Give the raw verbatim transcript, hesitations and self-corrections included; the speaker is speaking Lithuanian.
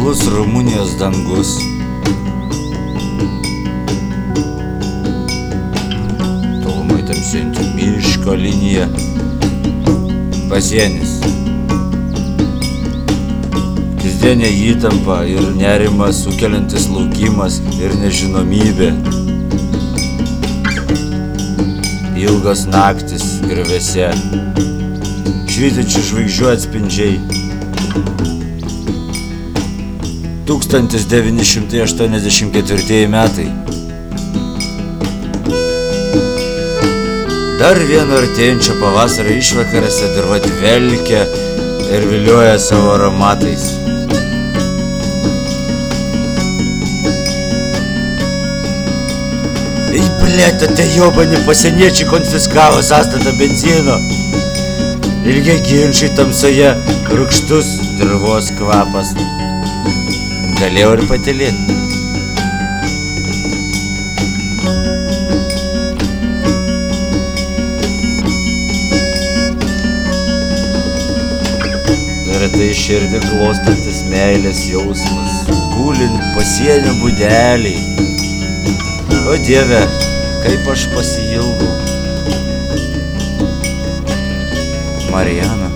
Gilus Rumunijos dangus. Tolumai tamsinti miško linija. Pasienis. Kasdienė įtampa ir nerimas sukeliantis laukimas ir nežinomybė. Ilgos naktis grioviuose, švytinčių žvaigždžių atspindžiai. tūkstantis devyni šimtai aštuoniasdešimt ketvirtieji metai. Dar vieno artėjančio pavasario išvakarėse dirva dvelkia ir vilioja savo aromatais. Ei, blėt, te jobani pasieniečiai konfiskavo sąstatą benzino. Ilgi ginčiai tamsoje, rūgštus dirvos kvapas. Galėjau ir patylėti. Retai širdį glostantis meilės jausmas, gulint pasienio būdeliai. O Dieve, kaip aš pasiilgau. Marijana.